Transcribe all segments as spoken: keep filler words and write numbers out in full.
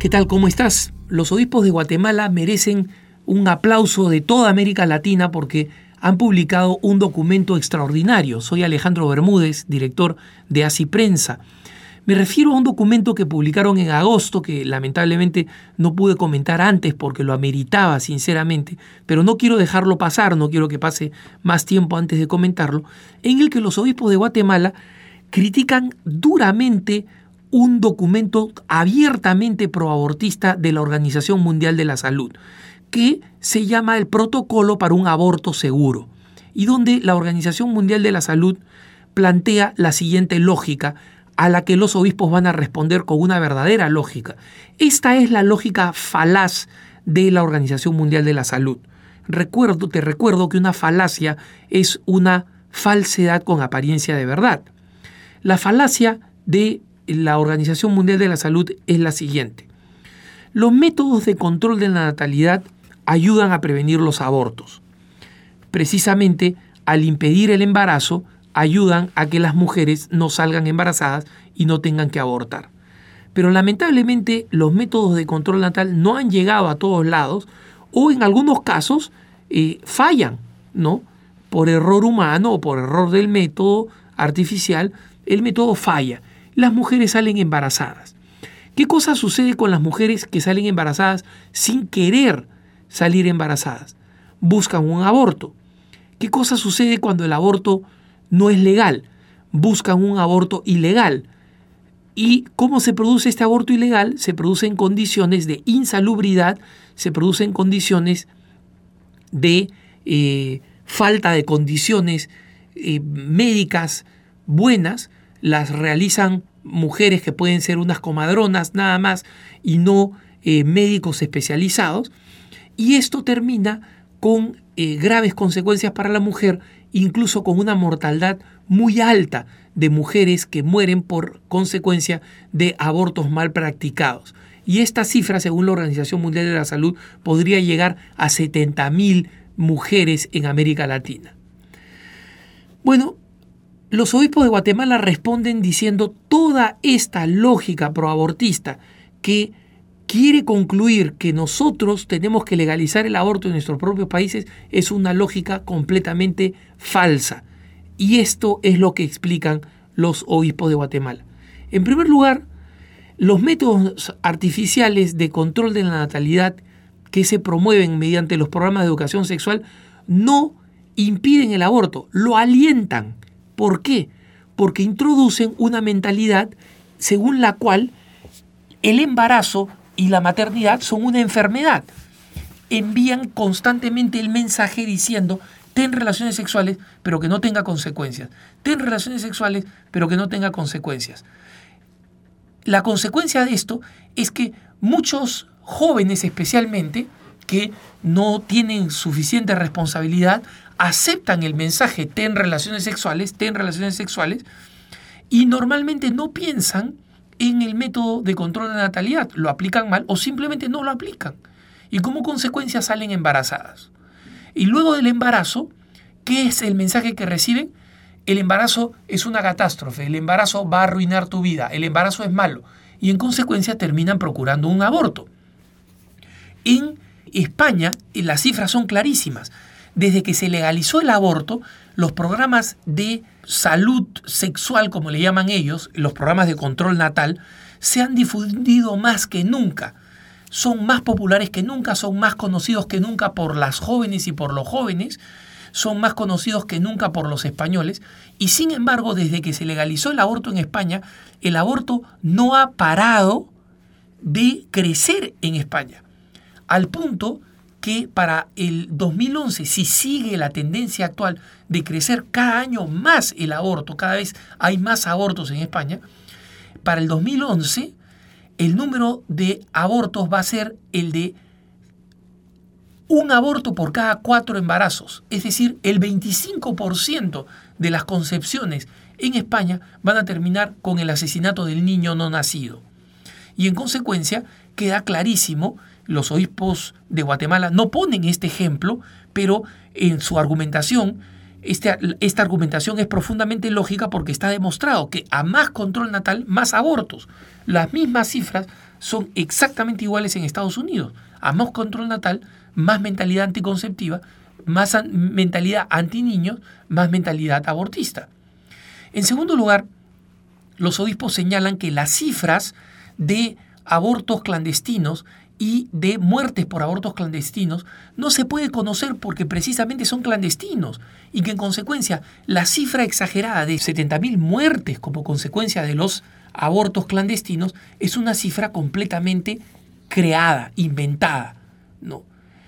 ¿Qué tal? ¿Cómo estás? Los obispos de Guatemala merecen un aplauso de toda América Latina porque han publicado un documento extraordinario. Soy Alejandro Bermúdez, director de Así Prensa. Me refiero a un documento que publicaron en agosto, que lamentablemente no pude comentar antes porque lo ameritaba sinceramente, pero no quiero dejarlo pasar, no quiero que pase más tiempo antes de comentarlo, en el que los obispos de Guatemala critican duramente un documento abiertamente proabortista de la Organización Mundial de la Salud, que se llama el Protocolo para un Aborto Seguro, y donde la Organización Mundial de la Salud plantea la siguiente lógica, a la que los obispos van a responder con una verdadera lógica. Esta es la lógica falaz de la Organización Mundial de la Salud. Recuerdo, te recuerdo que una falacia es una falsedad con apariencia de verdad. La falacia de la Organización Mundial de la Salud es la siguiente. Los métodos de control de la natalidad ayudan a prevenir los abortos. Precisamente, al impedir el embarazo, ayudan a que las mujeres no salgan embarazadas y no tengan que abortar. Pero lamentablemente los métodos de control natal no han llegado a todos lados o en algunos casos eh, fallan, ¿no? Por error humano o por error del método artificial, el método falla. Las mujeres salen embarazadas. ¿Qué cosa sucede con las mujeres que salen embarazadas sin querer salir embarazadas? Buscan un aborto. ¿Qué cosa sucede cuando el aborto no es legal? Buscan un aborto ilegal. ¿Y cómo se produce este aborto ilegal? Se produce en condiciones de insalubridad, se produce en condiciones de eh, falta de condiciones eh, médicas buenas. Las realizan mujeres que pueden ser unas comadronas nada más y no eh, médicos especializados. Y esto termina con eh, graves consecuencias para la mujer, incluso con una mortalidad muy alta de mujeres que mueren por consecuencia de abortos mal practicados. Y esta cifra, según la Organización Mundial de la Salud, podría llegar a setenta mil mujeres en América Latina. Bueno, los obispos de Guatemala responden diciendo toda esta lógica proabortista que quiere concluir que nosotros tenemos que legalizar el aborto en nuestros propios países es una lógica completamente falsa. Y esto es lo que explican los obispos de Guatemala. En primer lugar, los métodos artificiales de control de la natalidad que se promueven mediante los programas de educación sexual no impiden el aborto, lo alientan. ¿Por qué? Porque introducen una mentalidad según la cual el embarazo y la maternidad son una enfermedad. Envían constantemente el mensaje diciendo: ten relaciones sexuales, pero que no tenga consecuencias. Ten relaciones sexuales, pero que no tenga consecuencias. La consecuencia de esto es que muchos jóvenes, especialmente, que no tienen suficiente responsabilidad, aceptan el mensaje: ten relaciones sexuales, ten relaciones sexuales, y normalmente no piensan en el método de control de natalidad, lo aplican mal o simplemente no lo aplican. Y como consecuencia salen embarazadas. Y luego del embarazo, ¿qué es el mensaje que reciben? El embarazo es una catástrofe, el embarazo va a arruinar tu vida, el embarazo es malo. Y en consecuencia terminan procurando un aborto. En España las cifras son clarísimas. Desde que se legalizó el aborto, los programas de salud sexual, como le llaman ellos, los programas de control natal, se han difundido más que nunca. Son más populares que nunca, son más conocidos que nunca por las jóvenes y por los jóvenes, son más conocidos que nunca por los españoles. Y sin embargo, desde que se legalizó el aborto en España, el aborto no ha parado de crecer en España. Al punto que para el dos mil once, si sigue la tendencia actual de crecer cada año más el aborto, cada vez hay más abortos en España, para el dos mil once el número de abortos va a ser el de un aborto por cada cuatro embarazos. Es decir, el veinticinco por ciento de las concepciones en España van a terminar con el asesinato del niño no nacido. Y en consecuencia queda clarísimo. Los obispos de Guatemala no ponen este ejemplo, pero en su argumentación, este, esta argumentación es profundamente lógica porque está demostrado que a más control natal, más abortos. Las mismas cifras son exactamente iguales en Estados Unidos. A más control natal, más mentalidad anticonceptiva, más an- mentalidad anti-niños, más mentalidad abortista. En segundo lugar, los obispos señalan que las cifras de abortos clandestinos y de muertes por abortos clandestinos no se puede conocer porque precisamente son clandestinos y que en consecuencia la cifra exagerada de setenta mil muertes como consecuencia de los abortos clandestinos es una cifra completamente creada, inventada, ¿no?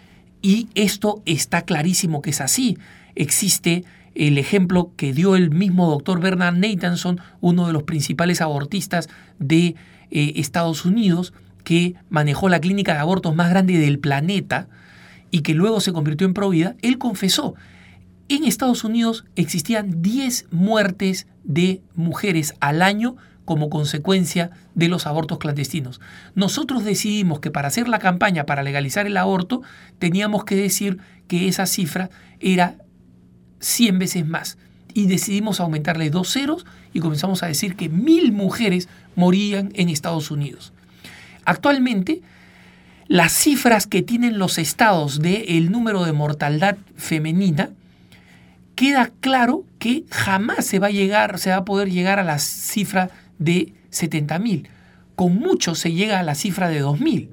Y esto está clarísimo que es así. Existe el ejemplo que dio el mismo doctor Bernard Nathanson, uno de los principales abortistas de eh, Estados Unidos, que manejó la clínica de abortos más grande del planeta y que luego se convirtió en Provida. Él confesó, en Estados Unidos existían diez muertes de mujeres al año como consecuencia de los abortos clandestinos. Nosotros decidimos que para hacer la campaña para legalizar el aborto teníamos que decir que esa cifra era cien veces más. Y decidimos aumentarle dos ceros y comenzamos a decir que mil mujeres morían en Estados Unidos. Actualmente, las cifras que tienen los estados del número de mortalidad femenina, queda claro que jamás se va a llegar, se va a poder llegar a la cifra de setenta mil. Con mucho se llega a la cifra de dos mil.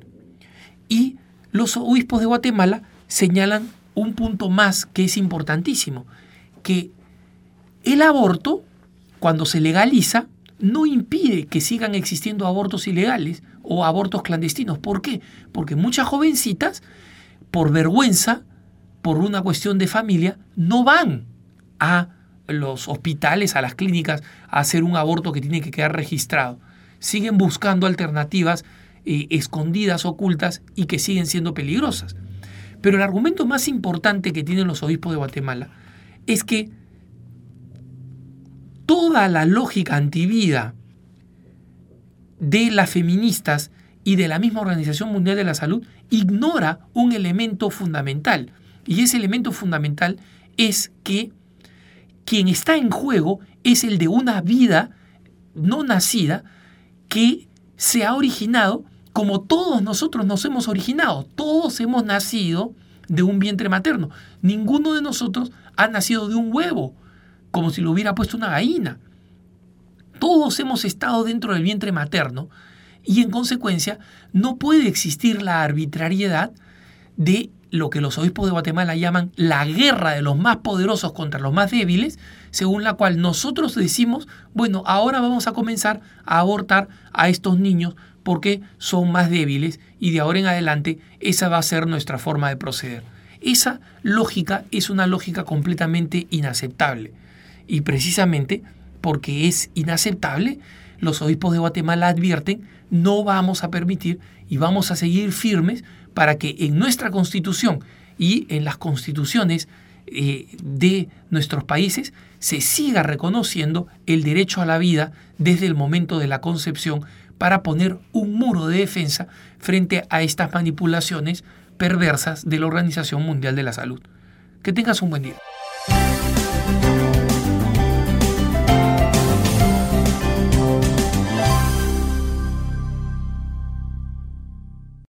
Y los obispos de Guatemala señalan un punto más que es importantísimo, que el aborto, cuando se legaliza, no impide que sigan existiendo abortos ilegales o abortos clandestinos. ¿Por qué? Porque muchas jovencitas, por vergüenza, por una cuestión de familia, no van a los hospitales, a las clínicas, a hacer un aborto que tiene que quedar registrado. Siguen buscando alternativas eh, escondidas, ocultas y que siguen siendo peligrosas. Pero el argumento más importante que tienen los obispos de Guatemala es que toda la lógica antivida de las feministas y de la misma Organización Mundial de la Salud ignora un elemento fundamental. Y ese elemento fundamental es que quien está en juego es el de una vida no nacida que se ha originado como todos nosotros nos hemos originado. Todos hemos nacido de un vientre materno. Ninguno de nosotros ha nacido de un huevo, como si lo hubiera puesto una gallina. Todos hemos estado dentro del vientre materno y en consecuencia no puede existir la arbitrariedad de lo que los obispos de Guatemala llaman la guerra de los más poderosos contra los más débiles, según la cual nosotros decimos, bueno, ahora vamos a comenzar a abortar a estos niños porque son más débiles y de ahora en adelante esa va a ser nuestra forma de proceder. Esa lógica es una lógica completamente inaceptable y precisamente porque es inaceptable, los obispos de Guatemala advierten, no vamos a permitir y vamos a seguir firmes para que en nuestra Constitución y en las constituciones eh, de nuestros países se siga reconociendo el derecho a la vida desde el momento de la concepción para poner un muro de defensa frente a estas manipulaciones perversas de la Organización Mundial de la Salud. Que tengas un buen día.